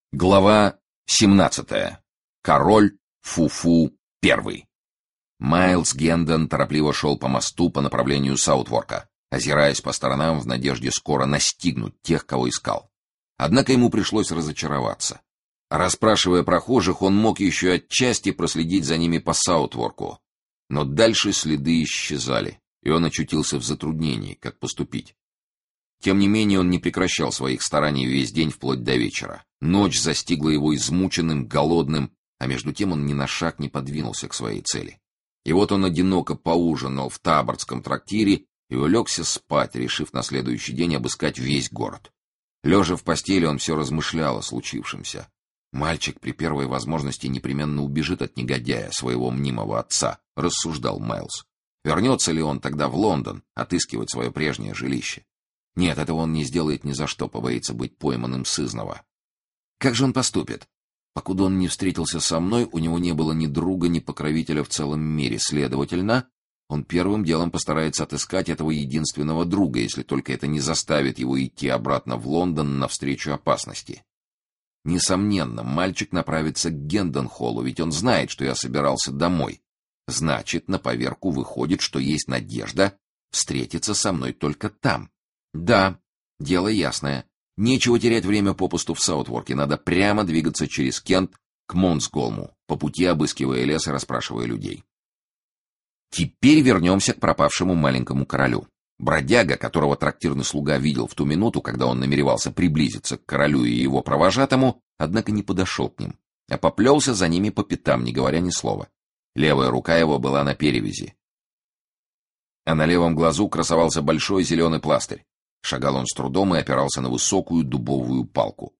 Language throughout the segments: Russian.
Глава 17. Король Фу-Фу I. Майлз Гендон торопливо шел по мосту по направлению Саутворка, озираясь по сторонам в надежде скоро настигнуть тех, кого искал. Однако ему пришлось разочароваться. Расспрашивая прохожих, он мог еще отчасти проследить за ними по Саутворку, но дальше следы исчезали, и он очутился в затруднении, как поступить. Тем не менее, он не прекращал своих стараний весь день вплоть до вечера. Ночь застигла его измученным, голодным, а между тем он ни на шаг не подвинулся к своей цели. И вот он одиноко поужинал в Табордском трактире и улегся спать, решив на следующий день обыскать весь город. Лежа в постели, он все размышлял о случившемся. «Мальчик при первой возможности непременно убежит от негодяя, своего мнимого отца», — рассуждал Майлз. «Вернется ли он тогда в Лондон отыскивать свое прежнее жилище? Нет, этого он не сделает ни за что, побоится быть пойманным сызнова. Как же он поступит? Покуда он не встретился со мной, у него не было ни друга, ни покровителя в целом мире. Следовательно, он первым делом постарается отыскать этого единственного друга, если только это не заставит его идти обратно в Лондон навстречу опасности. Несомненно, мальчик направится к Гендон-холлу, ведь он знает, что я собирался домой. Значит, на поверку выходит, что есть надежда встретиться со мной только там. Да, дело ясное. Нечего терять время попусту в Саутворке, надо прямо двигаться через Кент к Монсголму, по пути обыскивая лес и расспрашивая людей. Теперь вернемся к пропавшему маленькому королю. Бродяга, которого трактирный слуга видел в ту минуту, когда он намеревался приблизиться к королю и его провожатому, однако не подошел к ним, а поплелся за ними по пятам, не говоря ни слова. Левая рука его была на перевязи, а на левом глазу красовался большой зеленый пластырь. Шагал он с трудом и опирался на высокую дубовую палку.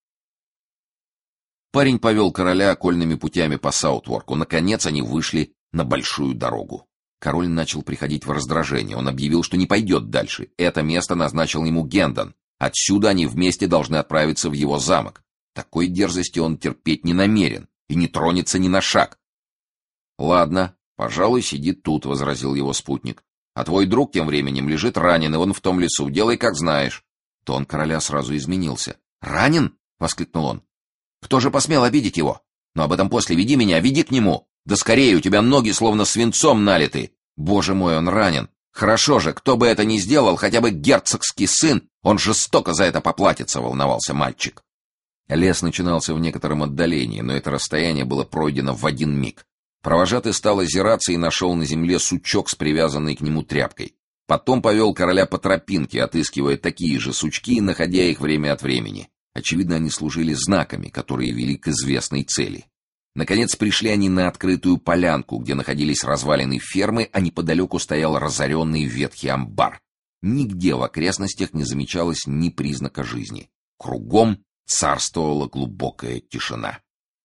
Парень повел короля окольными путями по Саутворку. Наконец они вышли на большую дорогу. Король начал приходить в раздражение. Он объявил, что не пойдет дальше. Это место назначил ему Гендон. Отсюда они вместе должны отправиться в его замок. Такой дерзости он терпеть не намерен и не тронется ни на шаг. «Ладно, пожалуй, сидит тут», — возразил его спутник. «А твой друг тем временем лежит раненый, он в том лесу. Делай, как знаешь». Тон короля сразу изменился. «Ранен?» — воскликнул он. «Кто же посмел обидеть его? Но об этом после. Веди меня, веди к нему. Да скорее, у тебя ноги словно свинцом налиты. Боже мой, он ранен. Хорошо же, кто бы это ни сделал, хотя бы герцогский сын, он жестоко за это поплатится», — волновался мальчик. Лес начинался в некотором отдалении, но это расстояние было пройдено в один миг. Провожатый стал озираться и нашел на земле сучок с привязанной к нему тряпкой. Потом повел короля по тропинке, отыскивая такие же сучки и находя их время от времени. Очевидно, они служили знаками, которые вели к известной цели. Наконец пришли они на открытую полянку, где находились развалины фермы, а неподалеку стоял разоренный ветхий амбар. Нигде в окрестностях не замечалось ни признака жизни. Кругом царствовала глубокая тишина.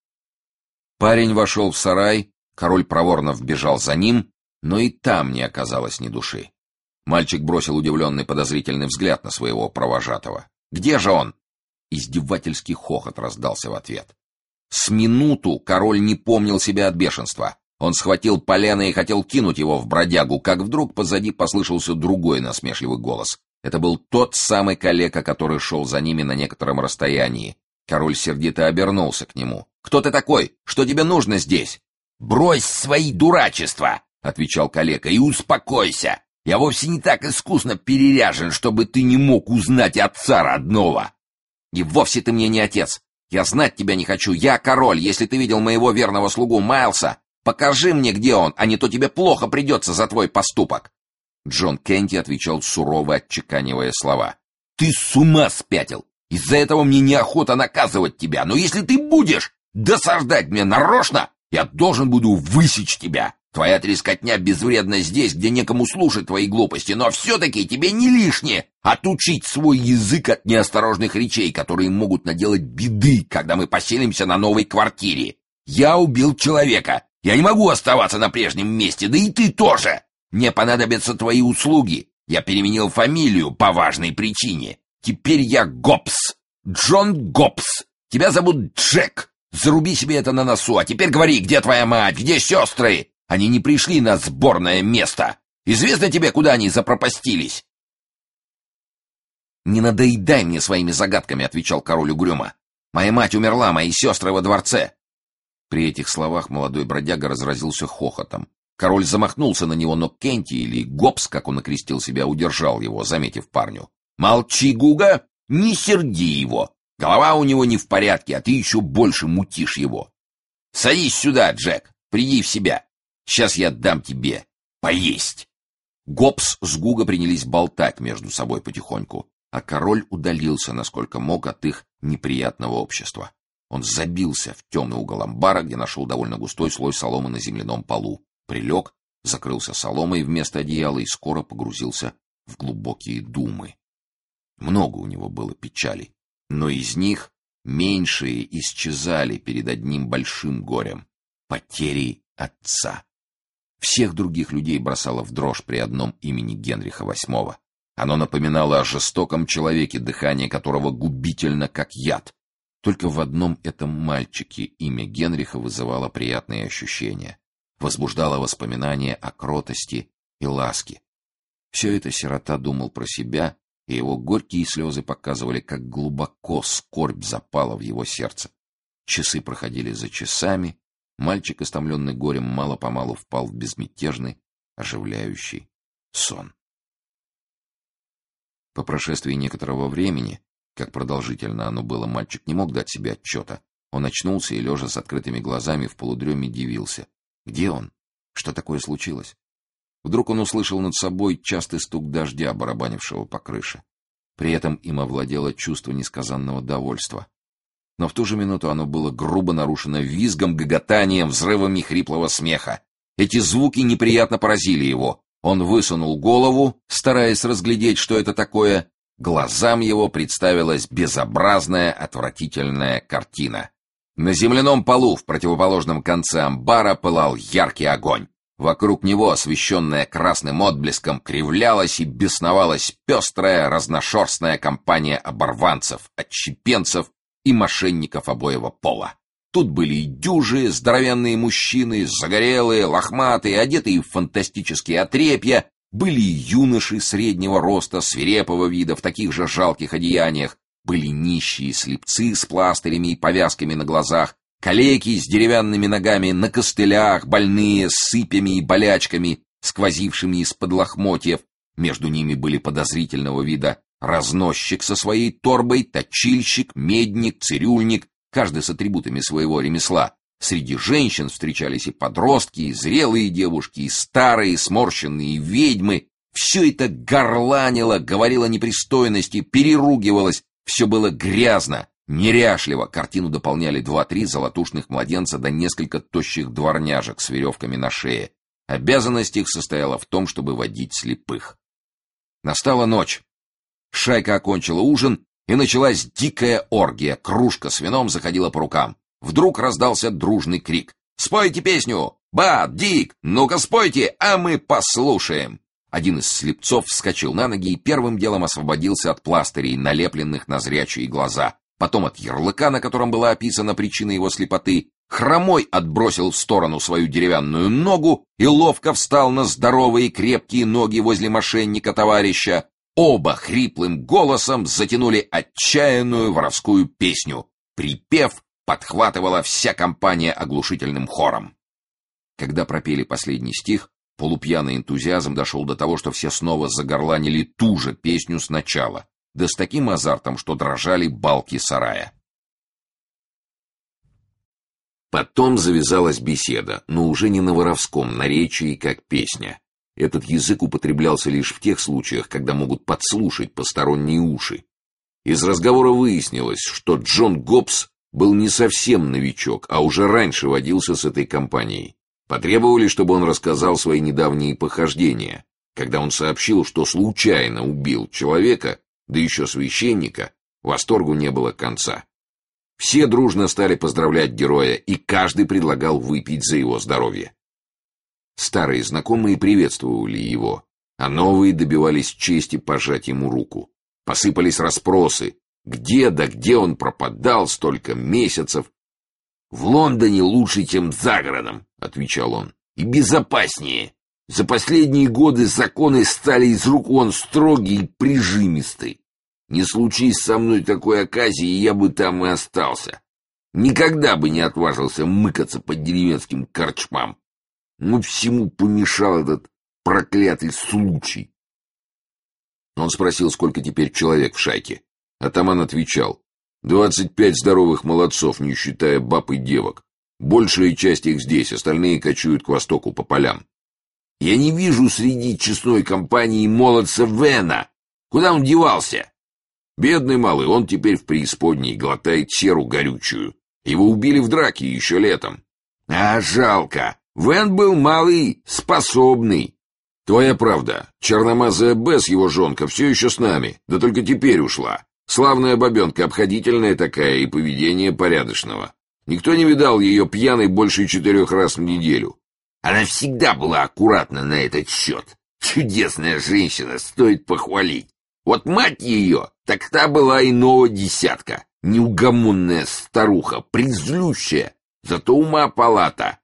Парень вошел в сарай. Король проворно вбежал за ним, но и там не оказалось ни души. Мальчик бросил удивленный подозрительный взгляд на своего провожатого. «Где же он?» Издевательский хохот раздался в ответ. С минуту король не помнил себя от бешенства. Он схватил полено и хотел кинуть его в бродягу, как вдруг позади послышался другой насмешливый голос. Это был тот самый калека, который шел за ними на некотором расстоянии. Король сердито обернулся к нему. «Кто ты такой? Что тебе нужно здесь?» «Брось свои дурачества!» — отвечал калека, — «и успокойся. Я вовсе не так искусно переряжен, чтобы ты не мог узнать отца родного». «И вовсе ты мне не отец. Я знать тебя не хочу. Я король. Если ты видел моего верного слугу Майлса, покажи мне, где он, а не то тебе плохо придется за твой поступок». Джон Кенти отвечал сурово, отчеканивая слова. «Ты с ума спятил. Из-за этого мне неохота наказывать тебя. Но если ты будешь досаждать мне нарочно, я должен буду высечь тебя. Твоя трескотня безвредна здесь, где некому слушать твои глупости, но все-таки тебе не лишнее отучить свой язык от неосторожных речей, которые могут наделать беды, когда мы поселимся на новой квартире. Я убил человека. Я не могу оставаться на прежнем месте, да и ты тоже. Мне понадобятся твои услуги. Я переменил фамилию по важной причине. Теперь я Гоббс. Джон Гоббс. Тебя зовут Джек. Заруби себе это на носу. А теперь говори, где твоя мать, где сестры? Они не пришли на сборное место. Известно тебе, куда они запропастились?» «Не надоедай мне своими загадками», — отвечал король угрюмо. Моя мать умерла, мои сестры во дворце!» При этих словах молодой бродяга разразился хохотом. Король замахнулся на него, но Кенти, или Гоббс, как он окрестил себя, удержал его, заметив парню. «Молчи, Гуга! Не серди его! Голова у него не в порядке, а ты еще больше мутишь его! Садись сюда, Джек! Приди в себя! Сейчас я дам тебе поесть!» Гоббс с Гуга принялись болтать между собой потихоньку, а король удалился, насколько мог, от их неприятного общества. Он забился в темный угол амбара, где нашел довольно густой слой соломы на земляном полу, прилег, закрылся соломой вместо одеяла и скоро погрузился в глубокие думы. Много у него было печали, но из них меньшие исчезали перед одним большим горем — потерей отца. Всех других людей бросало в дрожь при одном имени Генриха VIII. Оно напоминало о жестоком человеке, дыхание которого губительно, как яд. Только в одном этом мальчике имя Генриха вызывало приятные ощущения, возбуждало воспоминания о кротости и ласке. Все это сирота думал про себя, и его горькие слезы показывали, как глубоко скорбь запала в его сердце. Часы проходили за часами, мальчик, истомленный горем, мало-помалу впал в безмятежный, оживляющий сон. По прошествии некоторого времени, как продолжительно оно было, мальчик не мог дать себе отчета. Он очнулся и, лежа с открытыми глазами, в полудреме дивился. Где он? Что такое случилось? Вдруг он услышал над собой частый стук дождя, барабанившего по крыше. При этом им овладело чувство несказанного довольства. Но в ту же минуту оно было грубо нарушено визгом, гоготанием, взрывами хриплого смеха. Эти звуки неприятно поразили его. Он высунул голову, стараясь разглядеть, что это такое. Глазам его представилась безобразная, отвратительная картина. На земляном полу в противоположном конце амбара пылал яркий огонь. Вокруг него, освещенная красным отблеском, кривлялась и бесновалась пестрая, разношерстная компания оборванцев, отщепенцев и мошенников обоего пола. Тут были и дюжи, здоровенные мужчины, загорелые, лохматые, одетые в фантастические отрепья, были и юноши среднего роста, свирепого вида, в таких же жалких одеяниях, были нищие слепцы с пластырями и повязками на глазах, калеки с деревянными ногами на костылях, больные с сыпями и болячками, сквозившими из-под лохмотьев. Между ними были подозрительного вида разносчик со своей торбой, точильщик, медник, цирюльник, каждый с атрибутами своего ремесла. Среди женщин встречались и подростки, и зрелые девушки, и старые, сморщенные ведьмы. Все это горланило, говорило непристойности, переругивалось, все было грязно, неряшливо. Картину дополняли 2-3 золотушных младенца да несколько тощих дворняжек с веревками на шее. Обязанность их состояла в том, чтобы водить слепых. Настала ночь. Шайка окончила ужин, и началась дикая оргия. Кружка с вином заходила по рукам. Вдруг раздался дружный крик. «Спойте песню! Бат, Дик, ну-ка спойте, а мы послушаем!» Один из слепцов вскочил на ноги и первым делом освободился от пластырей, налепленных на зрячие глаза. Потом от ярлыка, на котором была описана причина его слепоты. Хромой отбросил в сторону свою деревянную ногу и ловко встал на здоровые крепкие ноги возле мошенника-товарища. Оба хриплым голосом затянули отчаянную воровскую песню. Припев подхватывала вся компания оглушительным хором. Когда пропели последний стих, полупьяный энтузиазм дошел до того, что все снова загорланили ту же песню сначала, да с таким азартом, что дрожали балки сарая. Потом завязалась беседа, но уже не на воровском наречии, как песня. Этот язык употреблялся лишь в тех случаях, когда могут подслушать посторонние уши. Из разговора выяснилось, что Джон Гоббс был не совсем новичок, а уже раньше водился с этой компанией. Потребовали, чтобы он рассказал свои недавние похождения. Когда он сообщил, что случайно убил человека, да еще священника, восторгу не было конца. Все дружно стали поздравлять героя, и каждый предлагал выпить за его здоровье. Старые знакомые приветствовали его, а новые добивались чести пожать ему руку. Посыпались расспросы, где он пропадал столько месяцев. «В Лондоне лучше, чем за городом», — отвечал он, — «и безопаснее. За последние годы законы стали из рук вон строгие и прижимистые. Не случись со мной такой оказии, я бы там и остался. Никогда бы не отважился мыкаться по деревенским корчмам. Но всему помешал этот проклятый случай. Он спросил, сколько теперь человек в шайке. Атаман отвечал: 25 здоровых молодцов, не считая баб и девок. Большая часть их здесь, остальные кочуют к востоку по полям. Я не вижу среди честной компании молодца Вена. Куда он девался? Бедный малый, он теперь в преисподней глотает серу горючую. Его убили в драке еще летом. А жалко. Вен был малый, способный. Твоя правда. Черномазая Бесс, его жонка, все еще с нами, да только теперь ушла. Славная бабенка, обходительная такая и поведение порядочного. Никто не видал ее пьяной больше 4 раз в неделю. Она всегда была аккуратна на этот счет. Чудесная женщина, стоит похвалить. Вот мать ее, так та была иного десятка. Неугомонная старуха, призлющая, зато ума палата.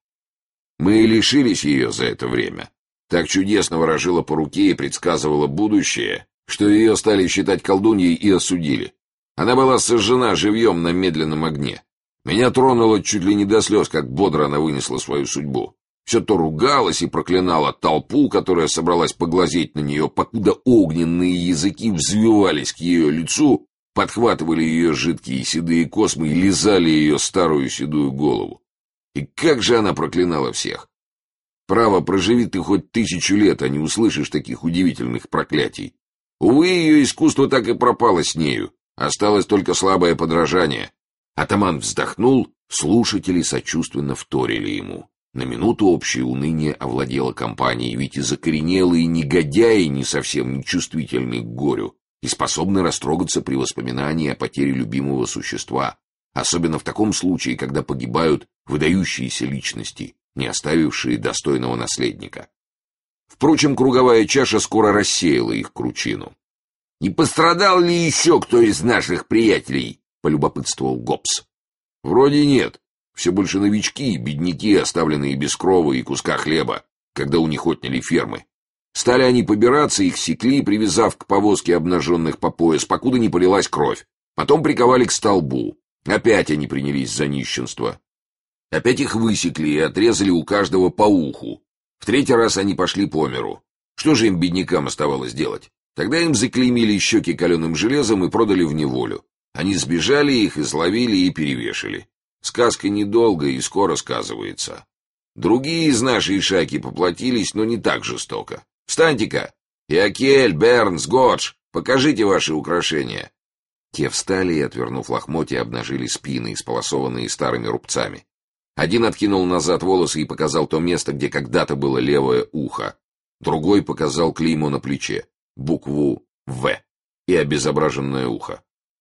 Мы и лишились ее за это время. Так чудесно ворожила по руке и предсказывала будущее, что ее стали считать колдуньей и осудили. Она была сожжена живьем на медленном огне. Меня тронуло чуть ли не до слез, как бодро она вынесла свою судьбу. Все то ругалась и проклинала толпу, которая собралась поглазеть на нее, покуда огненные языки взвивались к ее лицу, подхватывали ее жидкие седые космы и лизали ее старую седую голову. И как же она проклинала всех! Право, проживи ты хоть 1000 лет, а не услышишь таких удивительных проклятий. Увы, ее искусство так и пропало с нею. Осталось только слабое подражание. Атаман вздохнул, слушатели сочувственно вторили ему. На минуту общее уныние овладело компанией, ведь и закоренелые негодяи не совсем нечувствительны к горю и способны растрогаться при воспоминании о потере любимого существа, особенно в таком случае, когда погибают выдающиеся личности, не оставившие достойного наследника. Впрочем, круговая чаша скоро рассеяла их кручину. «Не пострадал ли еще кто из наших приятелей?» — полюбопытствовал Гоббс. «Вроде нет. Все больше новички, бедняки, оставленные без крова и куска хлеба, когда у них отняли фермы. Стали они побираться, их секли, привязав к повозке обнаженных по пояс, покуда не полилась кровь. Потом приковали к столбу. Опять они принялись за нищенство. Опять их высекли и отрезали у каждого по уху. В 3-й раз они пошли по миру. Что же им, беднякам, оставалось делать? Тогда им заклеймили щеки каленым железом и продали в неволю. Они сбежали, их изловили и перевешали. Сказка недолго и скоро сказывается. Другие из нашей шайки поплатились, но не так жестоко. Встаньте-ка! Иокель, Бернс, Годж, покажите ваши украшения. Те встали и, отвернув лохмотья, обнажили спины, исполосованные старыми рубцами. Один откинул назад волосы и показал то место, где когда-то было левое ухо. Другой показал клеймо на плече, букву «В» и обезображенное ухо.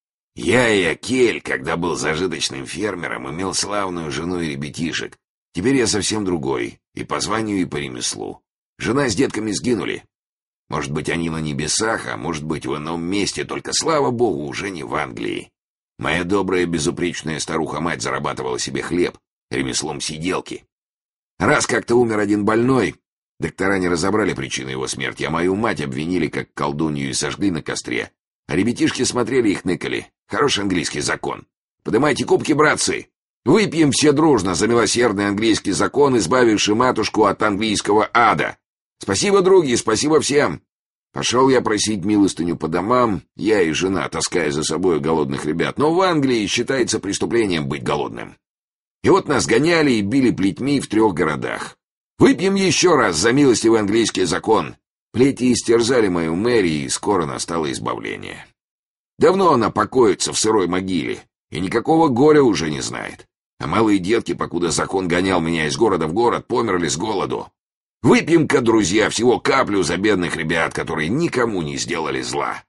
«Я и Акель, когда был зажиточным фермером, имел славную жену и ребятишек. Теперь я совсем другой, и по званию, и по ремеслу. Жена с детками сгинули. Может быть, они на небесах, а может быть, в ином месте, только, слава богу, уже не в Англии. Моя добрая, безупречная старуха-мать зарабатывала себе хлеб ремеслом сиделки. Раз как-то умер один больной, доктора не разобрали причину его смерти, а мою мать обвинили как колдунью и сожгли на костре. А ребятишки смотрели и хныкали. Хороший английский закон. Подымайте кубки, братцы. Выпьем все дружно за милосердный английский закон, избавивший матушку от английского ада. Спасибо, други, спасибо всем. Пошел я просить милостыню по домам, я и жена, таская за собой голодных ребят. Но в Англии считается преступлением быть голодным. И вот нас гоняли и били плетьми в 3 городах. Выпьем еще раз за милостивый английский закон. Плети истерзали мою Мэри, и скоро настало избавление. Давно она покоится в сырой могиле, и никакого горя уже не знает. А малые детки, покуда закон гонял меня из города в город, померли с голоду. Выпьем-ка, друзья, всего каплю за бедных ребят, которые никому не сделали зла.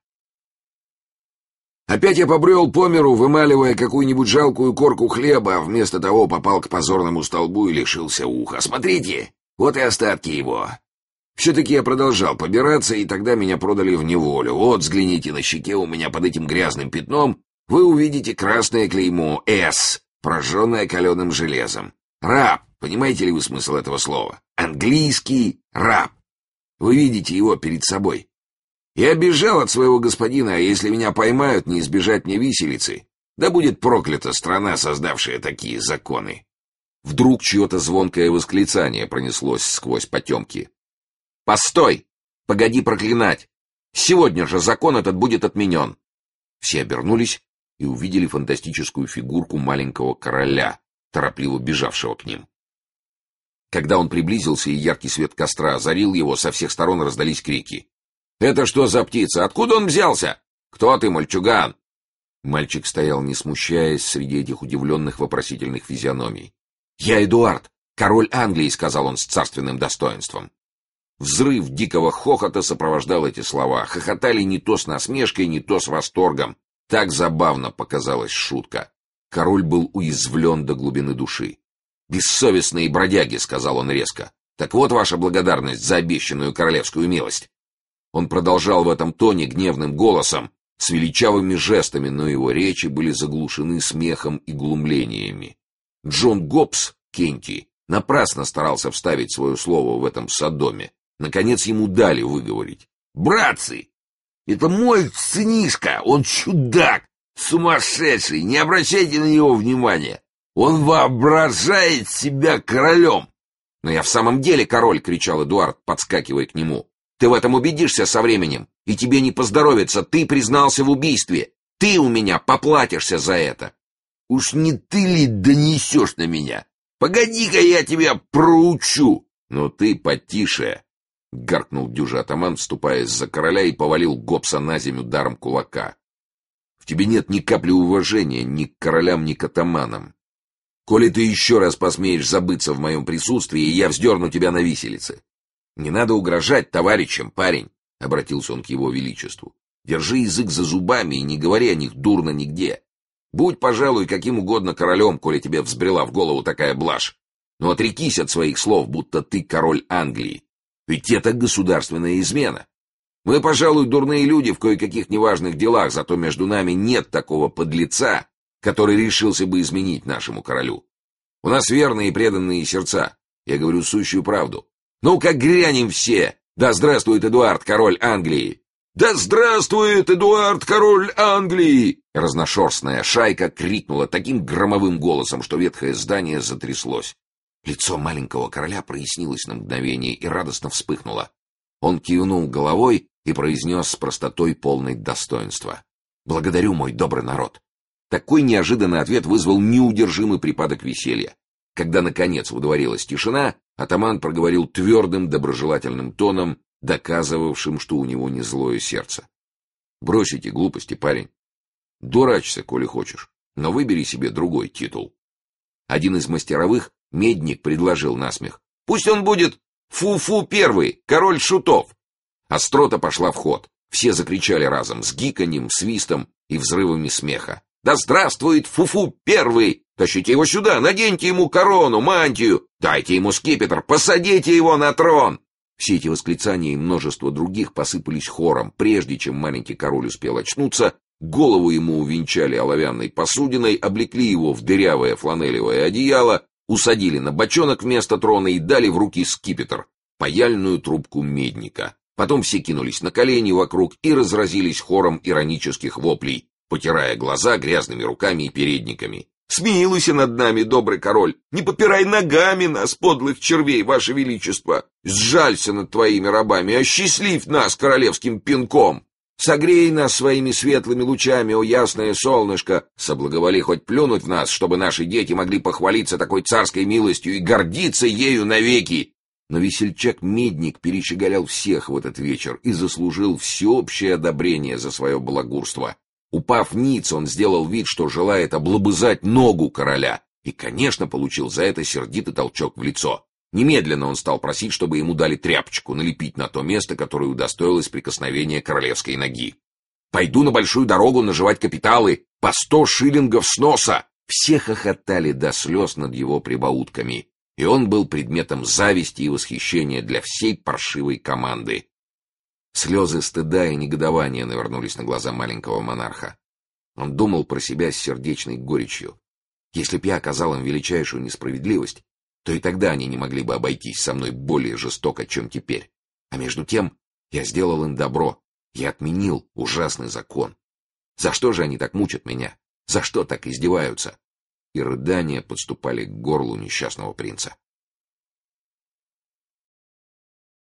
Опять я побрел по миру, вымаливая какую-нибудь жалкую корку хлеба, а вместо того попал к позорному столбу и лишился уха. Смотрите, вот и остатки его. Все-таки я продолжал побираться, и тогда меня продали в неволю. Вот, взгляните, на щеке у меня под этим грязным пятном вы увидите красное клеймо «С», прожженное каленым железом. Раб, понимаете ли вы смысл этого слова? Английский раб. Вы видите его перед собой. Я бежал от своего господина, а если меня поймают, не избежать мне виселицы. Да будет проклята страна, создавшая такие законы. Вдруг чье-то звонкое восклицание пронеслось сквозь потемки. «Постой! Погоди проклинать! Сегодня же закон этот будет отменен!» Все обернулись и увидели фантастическую фигурку маленького короля, торопливо бежавшего к ним. Когда он приблизился и яркий свет костра озарил его, со всех сторон раздались крики. «Это что за птица? Откуда он взялся? Кто ты, мальчуган?» Мальчик стоял, не смущаясь, среди этих удивленных вопросительных физиономий. «Я Эдуард, король Англии», — сказал он с царственным достоинством. Взрыв дикого хохота сопровождал эти слова. Хохотали не то с насмешкой, не то с восторгом. Так забавно показалась шутка. Король был уязвлен до глубины души. «Бессовестные бродяги», — сказал он резко. «Так вот ваша благодарность за обещанную королевскую милость». Он продолжал в этом тоне гневным голосом, с величавыми жестами, но его речи были заглушены смехом и глумлениями. Джон Гоббс, Кенти, напрасно старался вставить свое слово в этом содоме. Наконец ему дали выговорить. «Братцы, это мой сынишка, он чудак, сумасшедший, не обращайте на него внимания. Он воображает себя королем». «Но я в самом деле король», — кричал Эдуард, подскакивая к нему. «Ты в этом убедишься со временем, и тебе не поздоровится, ты признался в убийстве. Ты у меня поплатишься за это». «Уж не ты ли донесешь на меня? Погоди-ка, я тебя проучу!» «Но ты потише!» — гаркнул дюжий атаман, вступая за короля, и повалил Гоббса на землю ударом кулака. «В тебе нет ни капли уважения ни к королям, ни к атаманам. Коли ты еще раз посмеешь забыться в моем присутствии, я вздерну тебя на виселице. Не надо угрожать товарищам, парень!» — обратился он к его величеству. «Держи язык за зубами и не говори о них дурно нигде. Будь, пожалуй, каким угодно королем, коли тебе взбрела в голову такая блажь. Но отрекись от своих слов, будто ты король Англии. Ведь это государственная измена. Мы, пожалуй, дурные люди в кое-каких неважных делах, зато между нами нет такого подлеца, который решился бы изменить нашему королю. У нас верные и преданные сердца. Я говорю сущую правду. Ну-ка грянем все! Да здравствует Эдуард, король Англии!» «Да здравствует Эдуард, король Англии!» Разношерстная шайка крикнула таким громовым голосом, что ветхое здание затряслось. Лицо маленького короля прояснилось на мгновение и радостно вспыхнуло. Он кивнул головой и произнес с простотой полной достоинства: «Благодарю, мой добрый народ». Такой неожиданный ответ вызвал неудержимый припадок веселья. Когда, наконец, водворилась тишина, атаман проговорил твердым, доброжелательным тоном, доказывавшим, что у него не злое сердце: «Брось эти глупости, парень. Дурачься, коли хочешь, но выбери себе другой титул». Один из мастеровых, медник, предложил насмех: «Пусть он будет Фу-Фу Первый, король шутов». Острота пошла в ход. Все закричали разом, с гиканьем, свистом и взрывами смеха: «Да здравствует Фу-Фу Первый! Тащите его сюда, наденьте ему корону, мантию, дайте ему скипетр, посадите его на трон!» Все эти восклицания и множество других посыпались хором. Прежде чем маленький король успел очнуться, голову ему увенчали оловянной посудиной, облекли его в дырявое фланелевое одеяло, усадили на бочонок вместо трона и дали в руки скипетр, паяльную трубку медника. Потом все кинулись на колени вокруг и разразились хором иронических воплей, потирая глаза грязными руками и передниками. «Смилуйся над нами, добрый король! Не попирай ногами нас, подлых червей, ваше величество! Сжалься над твоими рабами, осчастливь нас королевским пинком! Согрей нас своими светлыми лучами, о ясное солнышко! Соблаговоли хоть плюнуть в нас, чтобы наши дети могли похвалиться такой царской милостью и гордиться ею навеки!» Но весельчак-медник перещеголял всех в этот вечер и заслужил всеобщее одобрение за свое балагурство. Упав ниц, он сделал вид, что желает облобызать ногу короля, и, конечно, получил за это сердитый толчок в лицо. Немедленно он стал просить, чтобы ему дали тряпочку налепить на то место, которое удостоилось прикосновения королевской ноги. «Пойду на большую дорогу наживать капиталы, по 100 шиллингов с носа!» Все хохотали до слез над его прибаутками, и он был предметом зависти и восхищения для всей паршивой команды. Слезы стыда и негодования навернулись на глаза маленького монарха. Он думал про себя с сердечной горечью. Если б я оказал им величайшую несправедливость, то и тогда они не могли бы обойтись со мной более жестоко, чем теперь. А между тем я сделал им добро, Я отменил ужасный закон. За что же они так мучат меня? За что так издеваются?» И рыдания подступали к горлу несчастного принца.